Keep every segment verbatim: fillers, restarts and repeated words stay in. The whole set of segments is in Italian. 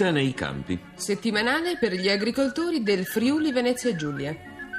Vita nei campi. Settimanale per gli agricoltori del Friuli Venezia Giulia.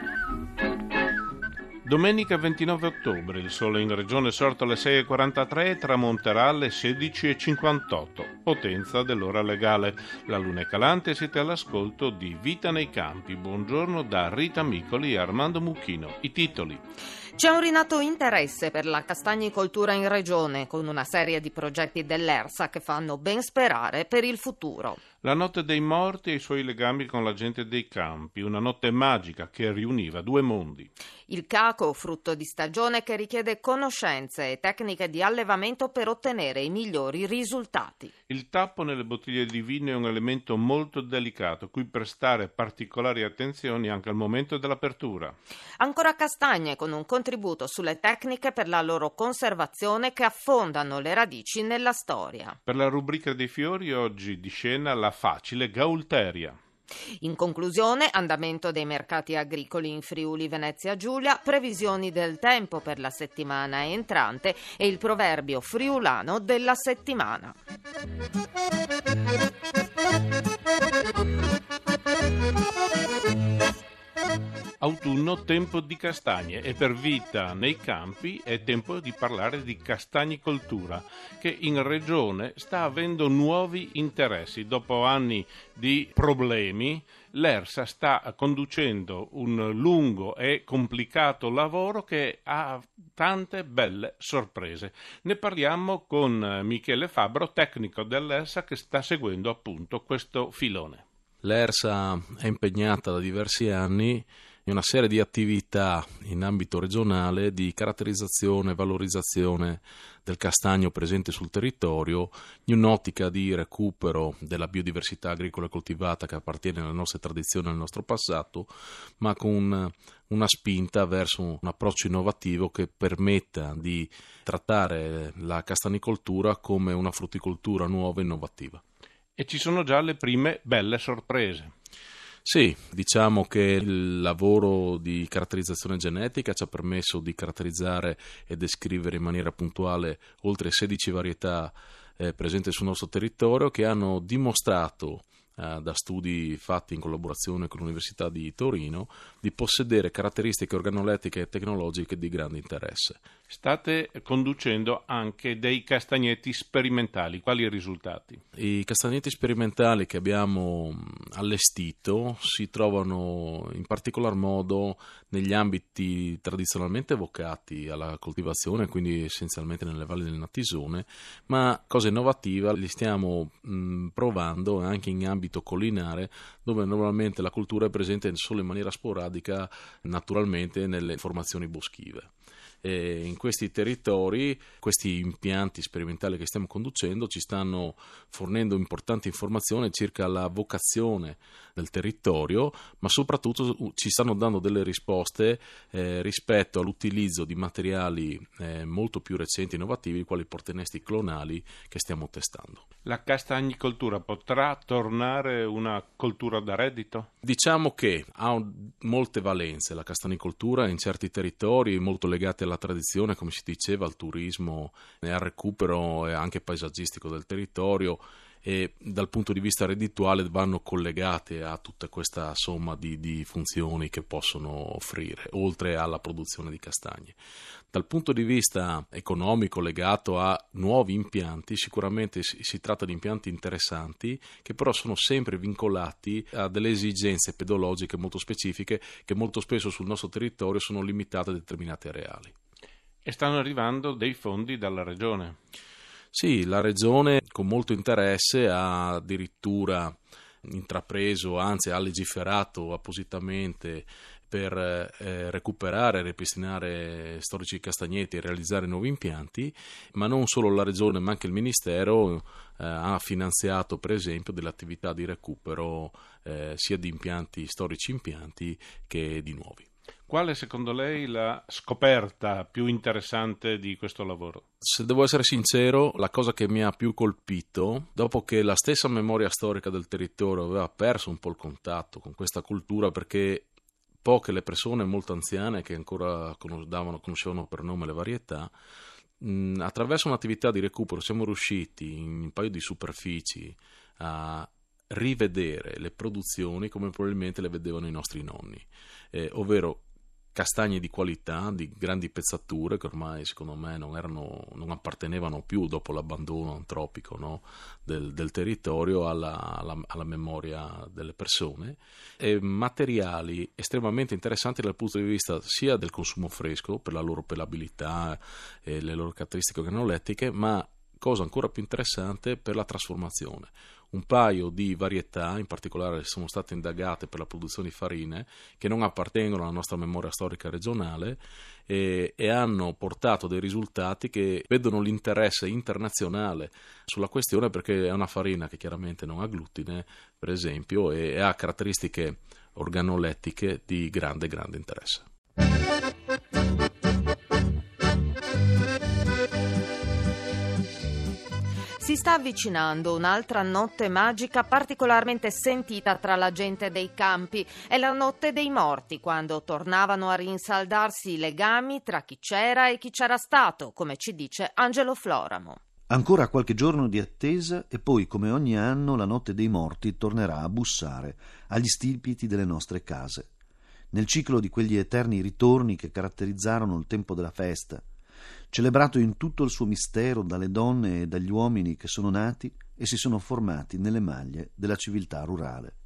Domenica ventinove ottobre, il sole in regione sorto alle sei e quarantatré e tramonterà alle sedici e cinquantotto, potenza dell'ora legale. La luna è calante e siete all'ascolto di Vita nei campi. Buongiorno da Rita Micoli e Armando Mucchino. I titoli. C'è un rinato interesse per la castagnicoltura in regione, con una serie di progetti dell'ERSA che fanno ben sperare per il futuro. La notte dei morti e i suoi legami con la gente dei campi, una notte magica che riuniva due mondi. Il caco, frutto di stagione che richiede conoscenze e tecniche di allevamento per ottenere i migliori risultati. Il tappo nelle bottiglie di vino è un elemento molto delicato, cui prestare particolari attenzioni anche al momento dell'apertura. Ancora castagne, con un contributo sulle tecniche per la loro conservazione che affondano le radici nella storia. Per la rubrica dei fiori oggi di scena la facile gaulteria. In conclusione, andamento dei mercati agricoli in Friuli Venezia Giulia, previsioni del tempo per la settimana entrante e il proverbio friulano della settimana. Autunno, tempo di castagne, e per Vita nei campi è tempo di parlare di castagnicoltura, che in regione sta avendo nuovi interessi. Dopo anni di problemi, l'ERSA sta conducendo un lungo e complicato lavoro che ha tante belle sorprese. Ne parliamo con Michele Fabbro, tecnico dell'ERSA, che sta seguendo appunto questo filone. L'ERSA è impegnata da diversi anni in una serie di attività in ambito regionale di caratterizzazione e valorizzazione del castagno presente sul territorio, in un'ottica di recupero della biodiversità agricola coltivata che appartiene alle nostre tradizioni e al nostro passato, ma con una spinta verso un approccio innovativo che permetta di trattare la castanicoltura come una frutticoltura nuova e innovativa. E ci sono già le prime belle sorprese. Sì, diciamo che il lavoro di caratterizzazione genetica ci ha permesso di caratterizzare e descrivere in maniera puntuale oltre sedici varietà eh, presenti sul nostro territorio, che hanno dimostrato eh, da studi fatti in collaborazione con l'Università di Torino di possedere caratteristiche organolettiche e tecnologiche di grande interesse. State conducendo anche dei castagnetti sperimentali. Quali risultati? I castagnetti sperimentali che abbiamo allestito si trovano in particolar modo negli ambiti tradizionalmente evocati alla coltivazione, quindi essenzialmente nelle valli del Natisone, ma cosa innovativa li stiamo mh, provando anche in ambito collinare, dove normalmente la cultura è presente solo in maniera sporadica, naturalmente nelle formazioni boschive. E in questi territori, questi impianti sperimentali che stiamo conducendo ci stanno fornendo importanti informazioni circa la vocazione del territorio, ma soprattutto ci stanno dando delle risposte eh, rispetto all'utilizzo di materiali eh, molto più recenti e innovativi, quali i portenesti clonali che stiamo testando. La castagnicoltura potrà tornare una coltura da reddito? Diciamo che ha molte valenze la castagnicoltura in certi territori, molto legate alla tradizione, come si diceva, al turismo e al recupero anche paesaggistico del territorio, e dal punto di vista reddituale vanno collegate a tutta questa somma di, di funzioni che possono offrire, oltre alla produzione di castagne. Dal punto di vista economico legato a nuovi impianti, sicuramente si, si tratta di impianti interessanti che però sono sempre vincolati a delle esigenze pedologiche molto specifiche che molto spesso sul nostro territorio sono limitate a determinati areali. E stanno arrivando dei fondi dalla Regione? Sì, la Regione con molto interesse ha addirittura intrapreso, anzi ha legiferato appositamente per eh, recuperare e ripristinare storici castagnetti e realizzare nuovi impianti, ma non solo la Regione ma anche il Ministero eh, ha finanziato per esempio delle attività di recupero eh, sia di impianti, storici impianti, che di nuovi. Quale secondo lei la scoperta più interessante di questo lavoro? Se devo essere sincero, la cosa che mi ha più colpito, dopo che la stessa memoria storica del territorio aveva perso un po' il contatto con questa cultura, perché poche le persone molto anziane che ancora conoscevano, conoscevano per nome le varietà, mh, attraverso un'attività di recupero siamo riusciti in un paio di superfici a rivedere le produzioni come probabilmente le vedevano i nostri nonni, eh, ovvero castagne di qualità, di grandi pezzature che ormai secondo me non, erano, non appartenevano più dopo l'abbandono antropico, no, del, del territorio alla, alla, alla memoria delle persone, e materiali estremamente interessanti dal punto di vista sia del consumo fresco per la loro pelabilità e le loro caratteristiche organolettiche, ma cosa ancora più interessante per la trasformazione. Un paio di varietà, in particolare sono state indagate per la produzione di farine, che non appartengono alla nostra memoria storica regionale e, e hanno portato dei risultati che vedono l'interesse internazionale sulla questione, perché è una farina che chiaramente non ha glutine, per esempio, e, e ha caratteristiche organolettiche di grande, grande interesse. Si sta avvicinando un'altra notte magica particolarmente sentita tra la gente dei campi. È la notte dei morti, quando tornavano a rinsaldarsi i legami tra chi c'era e chi c'era stato, come ci dice Angelo Floramo. Ancora qualche giorno di attesa e poi, come ogni anno, la notte dei morti tornerà a bussare agli stipiti delle nostre case, nel ciclo di quegli eterni ritorni che caratterizzarono il tempo della festa, celebrato in tutto il suo mistero dalle donne e dagli uomini che sono nati e si sono formati nelle maglie della civiltà rurale.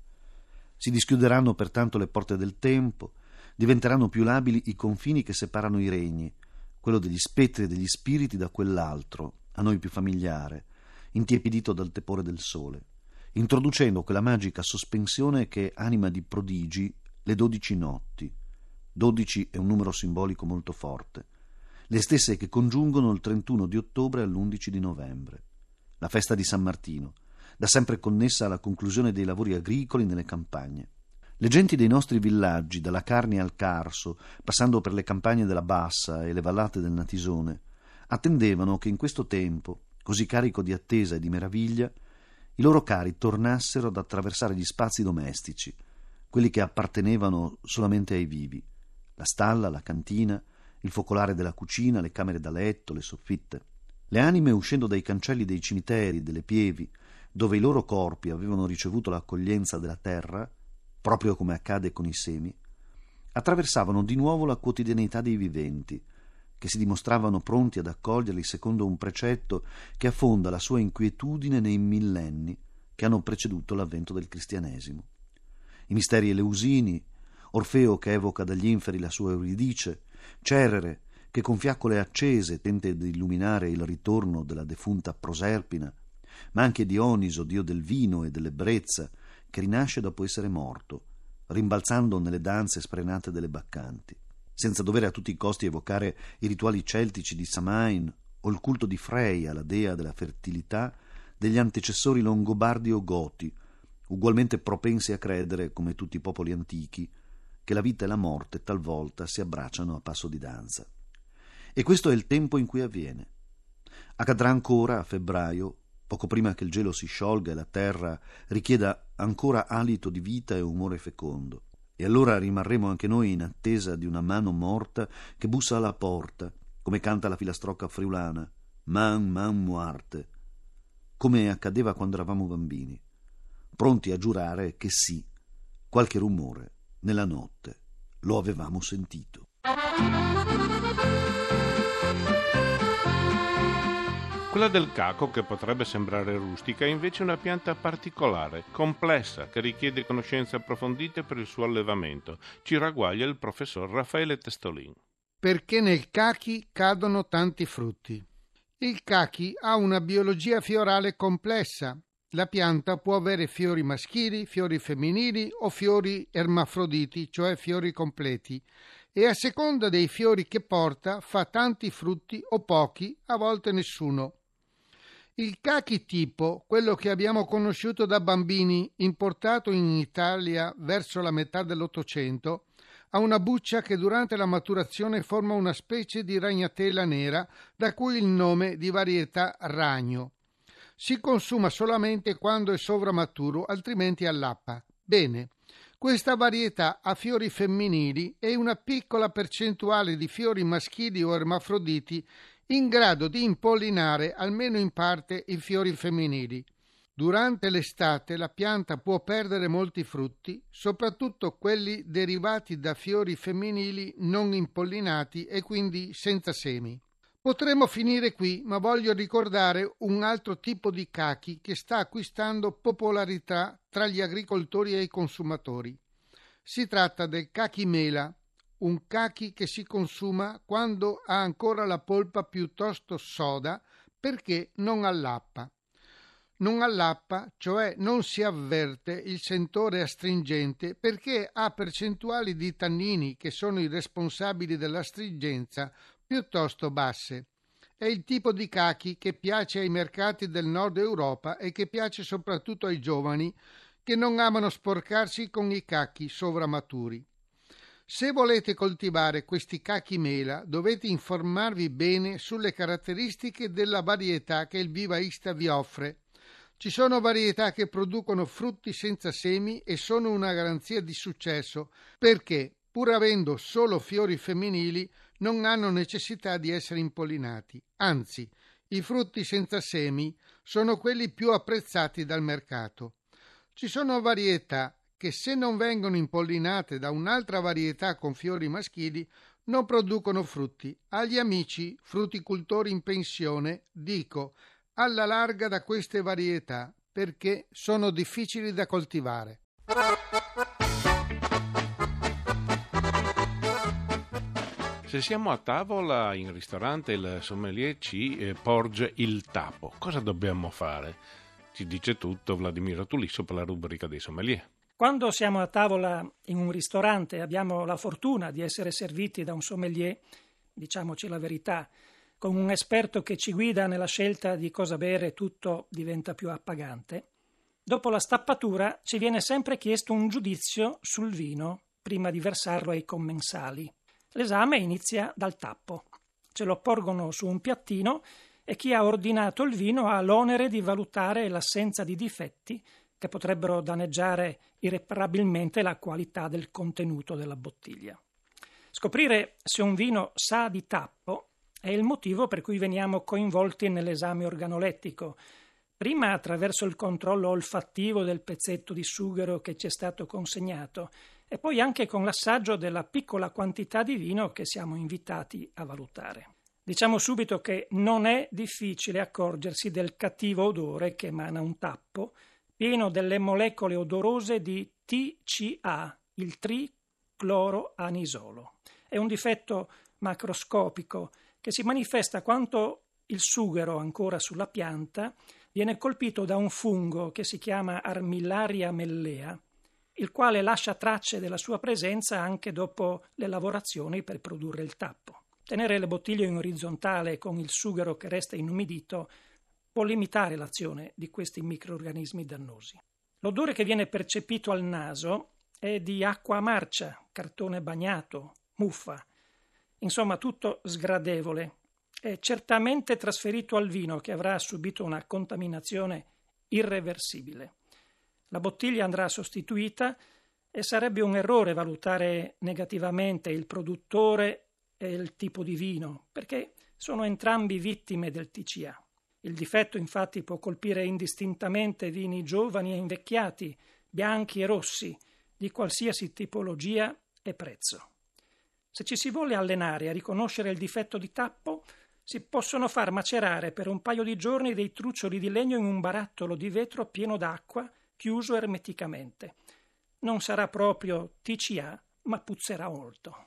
Si dischiuderanno pertanto le porte del tempo, diventeranno più labili i confini che separano i regni, quello degli spettri e degli spiriti da quell'altro, a noi più familiare, intiepidito dal tepore del sole, introducendo quella magica sospensione che anima di prodigi le dodici notti. Dodici è un numero simbolico molto forte, le stesse che congiungono il trentuno di ottobre all'undici di novembre, la festa di San Martino, da sempre connessa alla conclusione dei lavori agricoli nelle campagne. Le genti dei nostri villaggi, dalla Carnia al Carso, passando per le campagne della Bassa e le vallate del Natisone, attendevano che in questo tempo, così carico di attesa e di meraviglia, i loro cari tornassero ad attraversare gli spazi domestici, quelli che appartenevano solamente ai vivi, la stalla, la cantina, il focolare della cucina, le camere da letto, le soffitte. Le anime, uscendo dai cancelli dei cimiteri, delle pievi, dove i loro corpi avevano ricevuto l'accoglienza della terra, proprio come accade con i semi, attraversavano di nuovo la quotidianità dei viventi, che si dimostravano pronti ad accoglierli secondo un precetto che affonda la sua inquietudine nei millenni che hanno preceduto l'avvento del cristianesimo. I misteri eleusini, Orfeo che evoca dagli inferi la sua Euridice, Cerere che con fiaccole accese tenta di illuminare il ritorno della defunta Proserpina, ma anche Dioniso, dio del vino e dell'ebbrezza, che rinasce dopo essere morto, rimbalzando nelle danze sprenate delle baccanti, senza dover a tutti i costi evocare i rituali celtici di Samain o il culto di Freya, la dea della fertilità, degli antecessori longobardi o goti, ugualmente propensi a credere, come tutti i popoli antichi, che la vita e la morte talvolta si abbracciano a passo di danza. E questo è il tempo in cui avviene. Accadrà ancora a febbraio, poco prima che il gelo si sciolga e la terra richieda ancora alito di vita e umore fecondo. E allora rimarremo anche noi in attesa di una mano morta che bussa alla porta, come canta la filastrocca friulana, man man muarte, come accadeva quando eravamo bambini, pronti a giurare che sì, qualche rumore nella notte lo avevamo sentito. Quella del caco, che potrebbe sembrare rustica, è invece una pianta particolare, complessa, che richiede conoscenze approfondite per il suo allevamento. Ci ragguaglia il professor Raffaele Testolin. Perché nel cachi cadono tanti frutti. Il cachi ha una biologia fiorale complessa. La pianta può avere fiori maschili, fiori femminili o fiori ermafroditi, cioè fiori completi, e a seconda dei fiori che porta fa tanti frutti o pochi, a volte nessuno. Il cachi tipo, quello che abbiamo conosciuto da bambini, importato in Italia verso la metà dell'Ottocento, ha una buccia che durante la maturazione forma una specie di ragnatela nera, da cui il nome di varietà ragno. Si consuma solamente quando è sovramaturo, altrimenti allappa. Bene, questa varietà ha fiori femminili e una piccola percentuale di fiori maschili o ermafroditi in grado di impollinare almeno in parte i fiori femminili. Durante l'estate la pianta può perdere molti frutti, soprattutto quelli derivati da fiori femminili non impollinati e quindi senza semi. Potremmo finire qui, ma voglio ricordare un altro tipo di cachi che sta acquistando popolarità tra gli agricoltori e i consumatori. Si tratta del cachi mela, un cachi che si consuma quando ha ancora la polpa piuttosto soda perché non allappa. Non allappa, cioè non si avverte il sentore astringente perché ha percentuali di tannini che sono i responsabili dell'astringenza piuttosto basse. È il tipo di cachi che piace ai mercati del nord Europa e che piace soprattutto ai giovani che non amano sporcarsi con i cachi sovramaturi. Se volete coltivare questi cachi mela dovete informarvi bene sulle caratteristiche della varietà che il vivaista vi offre. Ci sono varietà che producono frutti senza semi e sono una garanzia di successo perché, pur avendo solo fiori femminili, non hanno necessità di essere impollinati. Anzi, i frutti senza semi sono quelli più apprezzati dal mercato. Ci sono varietà che, se non vengono impollinate da un'altra varietà con fiori maschili, non producono frutti. Agli amici frutticoltori in pensione dico: alla larga da queste varietà, perché sono difficili da coltivare. Se siamo a tavola in ristorante, il sommelier ci eh, porge il tappo. Cosa dobbiamo fare? Ci dice tutto Vladimiro Tulisso per la rubrica dei sommelier. Quando siamo a tavola in un ristorante e abbiamo la fortuna di essere serviti da un sommelier, diciamoci la verità, con un esperto che ci guida nella scelta di cosa bere, tutto diventa più appagante. Dopo la stappatura ci viene sempre chiesto un giudizio sul vino prima di versarlo ai commensali. L'esame inizia dal tappo. Ce lo porgono su un piattino e chi ha ordinato il vino ha l'onere di valutare l'assenza di difetti che potrebbero danneggiare irreparabilmente la qualità del contenuto della bottiglia. Scoprire se un vino sa di tappo è il motivo per cui veniamo coinvolti nell'esame organolettico, prima attraverso il controllo olfattivo del pezzetto di sughero che ci è stato consegnato e poi anche con l'assaggio della piccola quantità di vino che siamo invitati a valutare. Diciamo subito che non è difficile accorgersi del cattivo odore che emana un tappo, pieno delle molecole odorose di T C A, il tricloroanisolo. È un difetto macroscopico che si manifesta quando il sughero ancora sulla pianta viene colpito da un fungo che si chiama Armillaria mellea, il quale lascia tracce della sua presenza anche dopo le lavorazioni per produrre il tappo. Tenere le bottiglie in orizzontale con il sughero che resta inumidito può limitare l'azione di questi microrganismi dannosi. L'odore che viene percepito al naso è di acqua marcia, cartone bagnato, muffa. Insomma, tutto sgradevole, è certamente trasferito al vino che avrà subito una contaminazione irreversibile. La bottiglia andrà sostituita e sarebbe un errore valutare negativamente il produttore e il tipo di vino, perché sono entrambi vittime del T C A. Il difetto infatti può colpire indistintamente vini giovani e invecchiati, bianchi e rossi, di qualsiasi tipologia e prezzo. Se ci si vuole allenare a riconoscere il difetto di tappo, si possono far macerare per un paio di giorni dei truccioli di legno in un barattolo di vetro pieno d'acqua, chiuso ermeticamente. Non sarà proprio T C A, ma puzzerà molto.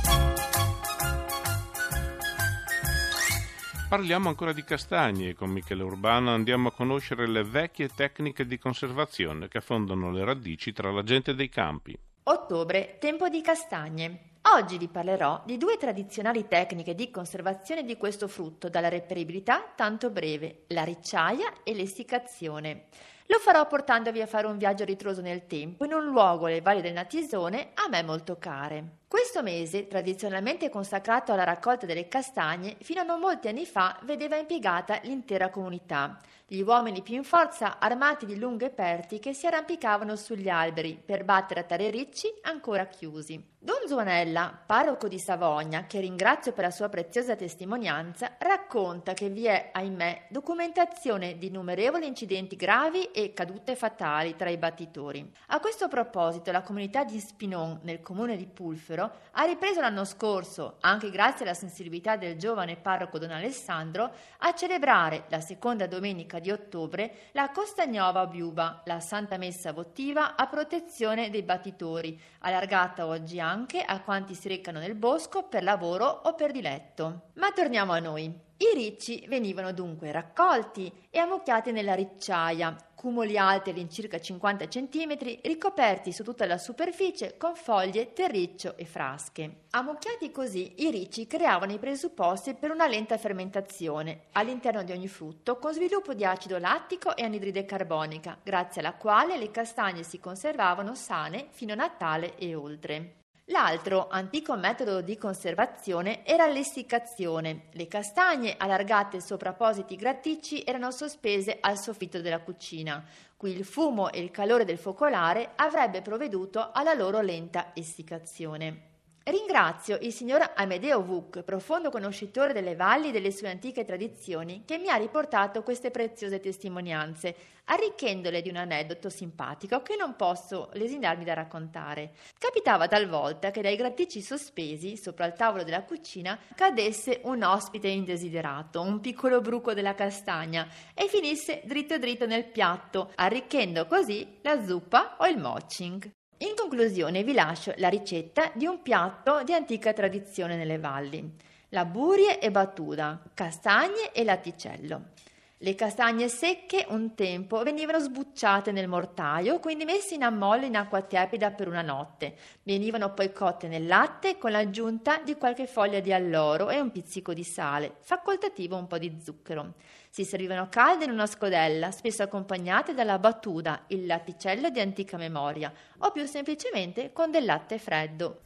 Parliamo ancora di castagne. Con Michele Urbano andiamo a conoscere le vecchie tecniche di conservazione che affondano le radici tra la gente dei campi. Ottobre, tempo di castagne. Oggi vi parlerò di due tradizionali tecniche di conservazione di questo frutto dalla reperibilità tanto breve, la ricciaia e l'essiccazione. Lo farò portandovi a fare un viaggio a ritroso nel tempo in un luogo, le valli del Natisone, a me molto care. Questo mese, tradizionalmente consacrato alla raccolta delle castagne, fino a non molti anni fa vedeva impiegata l'intera comunità. Gli uomini più in forza, armati di lunghe pertiche, si arrampicavano sugli alberi per battere a tale ricci ancora chiusi. Don Zuanella, parroco di Savogna, che ringrazio per la sua preziosa testimonianza, racconta che vi è, ahimè, documentazione di innumerevoli incidenti gravi e cadute fatali tra i battitori. A questo proposito la comunità di Spinon, nel comune di Pulfero, ha ripreso l'anno scorso, anche grazie alla sensibilità del giovane parroco Don Alessandro, a celebrare la seconda domenica di ottobre la Costagnova Biuba, la Santa Messa votiva a protezione dei battitori, allargata oggi anche a quanti si recano nel bosco per lavoro o per diletto. Ma torniamo a noi. I ricci venivano dunque raccolti e ammucchiati nella ricciaia, cumuli alti all'incirca cinquanta centimetri, ricoperti su tutta la superficie con foglie, terriccio e frasche. Ammucchiati così, i ricci creavano i presupposti per una lenta fermentazione all'interno di ogni frutto, con sviluppo di acido lattico e anidride carbonica, grazie alla quale le castagne si conservavano sane fino a Natale e oltre. L'altro antico metodo di conservazione era l'essiccazione. Le castagne allargate sopra appositi graticci erano sospese al soffitto della cucina, cui il fumo e il calore del focolare avrebbe provveduto alla loro lenta essiccazione. Ringrazio il signor Amedeo Vuc, profondo conoscitore delle valli e delle sue antiche tradizioni, che mi ha riportato queste preziose testimonianze, arricchendole di un aneddoto simpatico che non posso lesinarmi da raccontare. Capitava talvolta che dai graticci sospesi sopra il tavolo della cucina cadesse un ospite indesiderato, un piccolo bruco della castagna, e finisse dritto dritto nel piatto, arricchendo così la zuppa o il moching. In conclusione vi lascio la ricetta di un piatto di antica tradizione nelle valli: la burie e battuta, castagne e latticello. Le castagne secche un tempo venivano sbucciate nel mortaio, quindi messe in ammollo in acqua tiepida per una notte. Venivano poi cotte nel latte con l'aggiunta di qualche foglia di alloro e un pizzico di sale, facoltativo un po' di zucchero. Si servivano calde in una scodella, spesso accompagnate dalla battuta, il latticello di antica memoria, o più semplicemente con del latte freddo.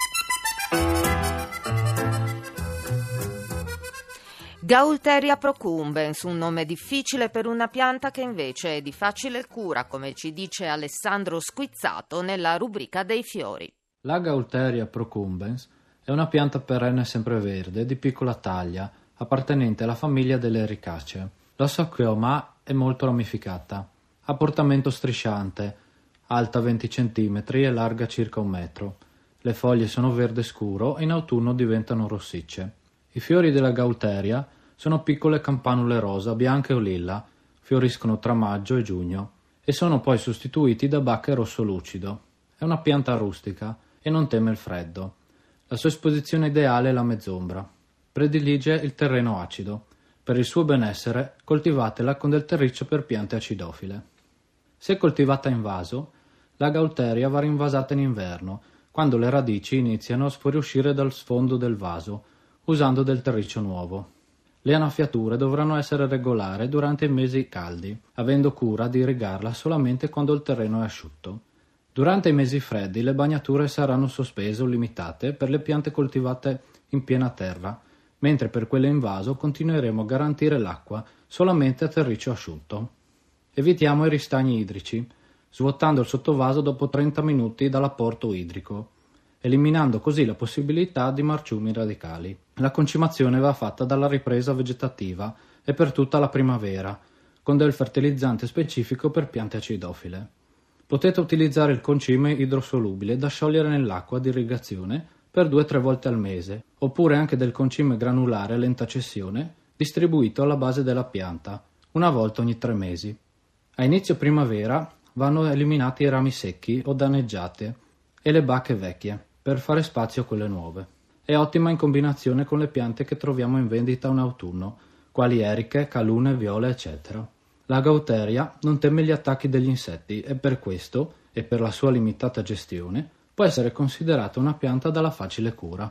Gaultheria procumbens, un nome difficile per una pianta che invece è di facile cura, come ci dice Alessandro Squizzato nella rubrica dei fiori. La Gaultheria procumbens è una pianta perenne sempreverde di piccola taglia, appartenente alla famiglia delle Ericacee. La sua chioma è molto ramificata, ha portamento strisciante, alta venti centimetri e larga circa un metro. Le foglie sono verde scuro e in autunno diventano rossicce. I fiori della Gaultheria sono piccole campanule rosa, bianche o lilla, fioriscono tra maggio e giugno e sono poi sostituiti da bacche rosso lucido. È una pianta rustica e non teme il freddo. La sua esposizione ideale è la mezz'ombra. Predilige il terreno acido. Per il suo benessere coltivatela con del terriccio per piante acidofile. Se coltivata in vaso, la Gaultheria va rinvasata in inverno, quando le radici iniziano a fuoriuscire dal sfondo del vaso, usando del terriccio nuovo. Le annaffiature dovranno essere regolari durante i mesi caldi, avendo cura di irrigarla solamente quando il terreno è asciutto. Durante i mesi freddi le bagnature saranno sospese o limitate per le piante coltivate in piena terra, mentre per quelle in vaso continueremo a garantire l'acqua solamente a terriccio asciutto. Evitiamo i ristagni idrici, svuotando il sottovaso dopo trenta minuti dall'apporto idrico, eliminando così la possibilità di marciumi radicali. La concimazione va fatta dalla ripresa vegetativa e per tutta la primavera, con del fertilizzante specifico per piante acidofile. Potete utilizzare il concime idrosolubile da sciogliere nell'acqua di irrigazione per due tre volte al mese, oppure anche del concime granulare a lenta cessione distribuito alla base della pianta, una volta ogni tre mesi. A inizio primavera vanno eliminati i rami secchi o danneggiate e le bacche vecchie, per fare spazio a quelle nuove. È ottima in combinazione con le piante che troviamo in vendita in autunno, quali eriche, calune, viole, eccetera. La Gaultheria non teme gli attacchi degli insetti e per questo, e per la sua limitata gestione, può essere considerata una pianta dalla facile cura.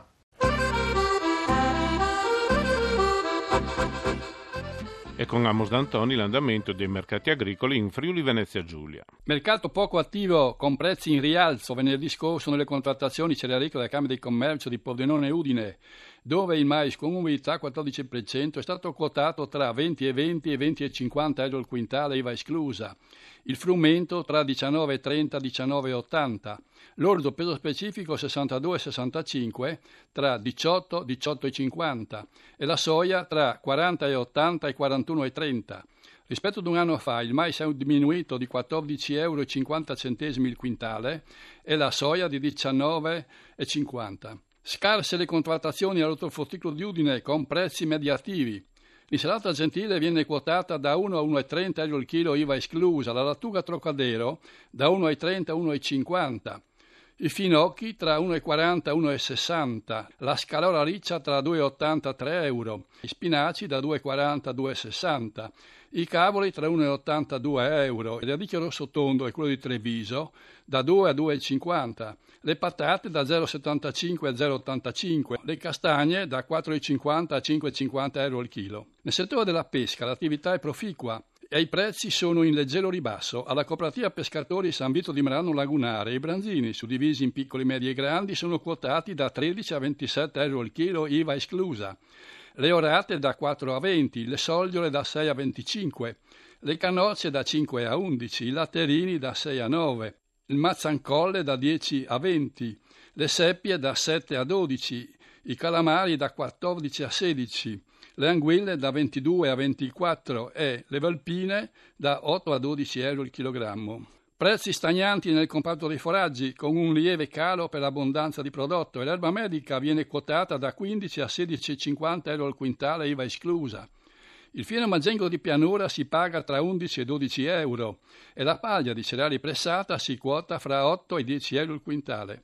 E con Amos D'Antoni l'andamento dei mercati agricoli in Friuli Venezia Giulia. Mercato poco attivo con prezzi in rialzo venerdì scorso nelle contrattazioni cerealicole della Camera di Commercio di Pordenone e Udine, dove il mais con umidità quattordici per cento è stato quotato tra venti e venti e venti e cinquanta euro al quintale, I V A esclusa. Il frumento tra diciannove e trenta, diciannove e ottanta. L'orzo peso specifico sessantadue e sessantacinque, tra diciotto, diciotto e cinquanta. E la soia tra quaranta e ottanta e quarantuno e trenta. Rispetto ad un anno fa il mais è diminuito di quattordici euro e cinquanta centesimi il quintale e la soia di diciannove e cinquanta. Scarse le contrattazioni all'ortofrutticolo di Udine con prezzi mediativi. L'insalata gentile viene quotata da uno a uno e trenta euro il chilo I V A esclusa, la lattuga Trocadero da uno e trenta a uno e cinquanta. I finocchi tra uno e quaranta e uno e sessanta, la scalora riccia tra due e ottanta a tre euro, i spinaci da due e quaranta a due e sessanta, i cavoli tra uno e ottanta a due euro, il radicchio rosso tondo e quello di Treviso da due a due e cinquanta, le patate da zero virgola settantacinque a zero virgola ottantacinque, le castagne da quattro e cinquanta a cinque e cinquanta euro al chilo. Nel settore della pesca l'attività è proficua e i prezzi sono in leggero ribasso. Alla cooperativa pescatori San Vito di Merano Lagunare i branzini, suddivisi in piccoli, medi e grandi, sono quotati da tredici a ventisette euro al chilo I V A esclusa, le orate da quattro a venti, le sogliole da sei a venticinque, le canocce da cinque a undici, i latterini da sei a nove, il mazzancolle da dieci a venti, le seppie da sette a dodici, i calamari da quattordici a sedici, le anguille da ventidue a ventiquattro e le valpine da otto a dodici euro il chilogrammo. Prezzi stagnanti nel comparto dei foraggi, con un lieve calo per l'abbondanza di prodotto, e l'erba medica viene quotata da quindici a sedici virgola cinquanta euro al quintale I V A esclusa. Il fieno maggengo di pianura si paga tra undici e dodici euro e la paglia di cereali pressata si quota fra otto e dieci euro il quintale.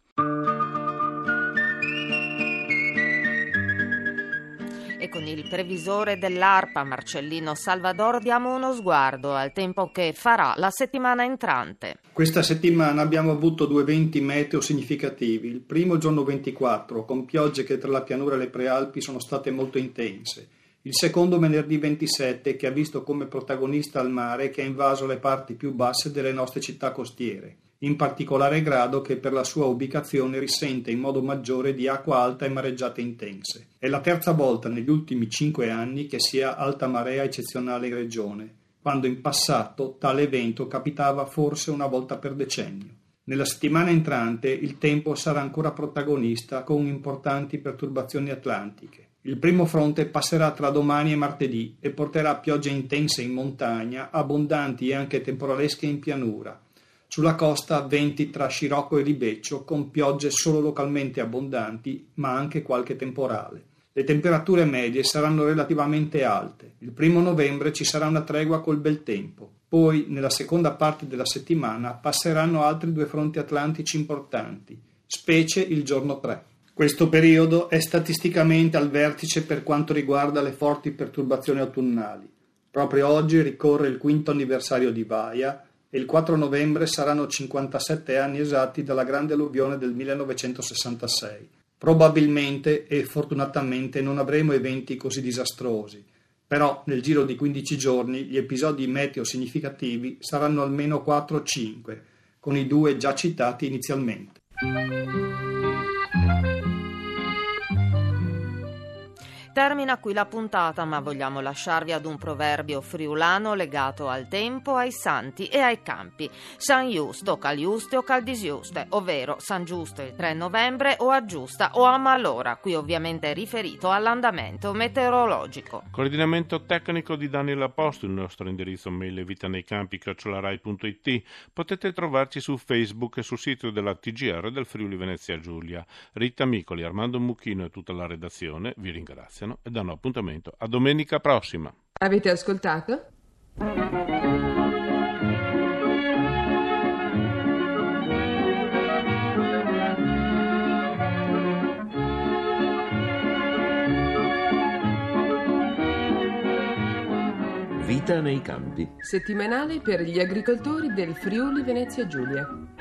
E con il previsore dell'ARPA Marcellino Salvador diamo uno sguardo al tempo che farà la settimana entrante. Questa settimana abbiamo avuto due eventi meteo significativi. Il primo giorno ventiquattro, con piogge che tra la pianura e le prealpi sono state molto intense. Il secondo venerdì ventisette, che ha visto come protagonista il mare che ha invaso le parti più basse delle nostre città costiere, in particolare grado che per la sua ubicazione risente in modo maggiore di acqua alta e mareggiate intense. È la terza volta negli ultimi cinque anni che si ha alta marea eccezionale in regione, quando in passato tale evento capitava forse una volta per decennio. Nella settimana entrante il tempo sarà ancora protagonista con importanti perturbazioni atlantiche. Il primo fronte passerà tra domani e martedì e porterà piogge intense in montagna, abbondanti e anche temporalesche in pianura. Sulla costa venti tra scirocco e ribeccio, con piogge solo localmente abbondanti, ma anche qualche temporale. Le temperature medie saranno relativamente alte. Il primo novembre ci sarà una tregua col bel tempo. Poi, nella seconda parte della settimana, passeranno altri due fronti atlantici importanti, specie il giorno tre. Questo periodo è statisticamente al vertice per quanto riguarda le forti perturbazioni autunnali. Proprio oggi ricorre il quinto anniversario di Vaia e il quattro novembre saranno cinquantasette anni esatti dalla grande alluvione del millenovecentosessantasei. Probabilmente e fortunatamente non avremo eventi così disastrosi, però nel giro di quindici giorni gli episodi meteo significativi saranno almeno quattro o cinque, con i due già citati inizialmente. Termina qui la puntata, ma vogliamo lasciarvi ad un proverbio friulano legato al tempo, ai santi e ai campi. San Giusto, cal giuste o cal disgiuste, ovvero San Giusto il tre novembre o a giusta o a malora, qui ovviamente è riferito all'andamento meteorologico. Coordinamento tecnico di Daniel Posto, il nostro indirizzo mail è vitanei-campi chiocciola rai punto it. Potete trovarci su Facebook e sul sito della T G R del Friuli Venezia Giulia. Rita Micoli, Armando Mucchino e tutta la redazione vi ringraziano e danno appuntamento a domenica prossima. Avete ascoltato? Vita nei campi. Settimanale per gli agricoltori del Friuli Venezia Giulia.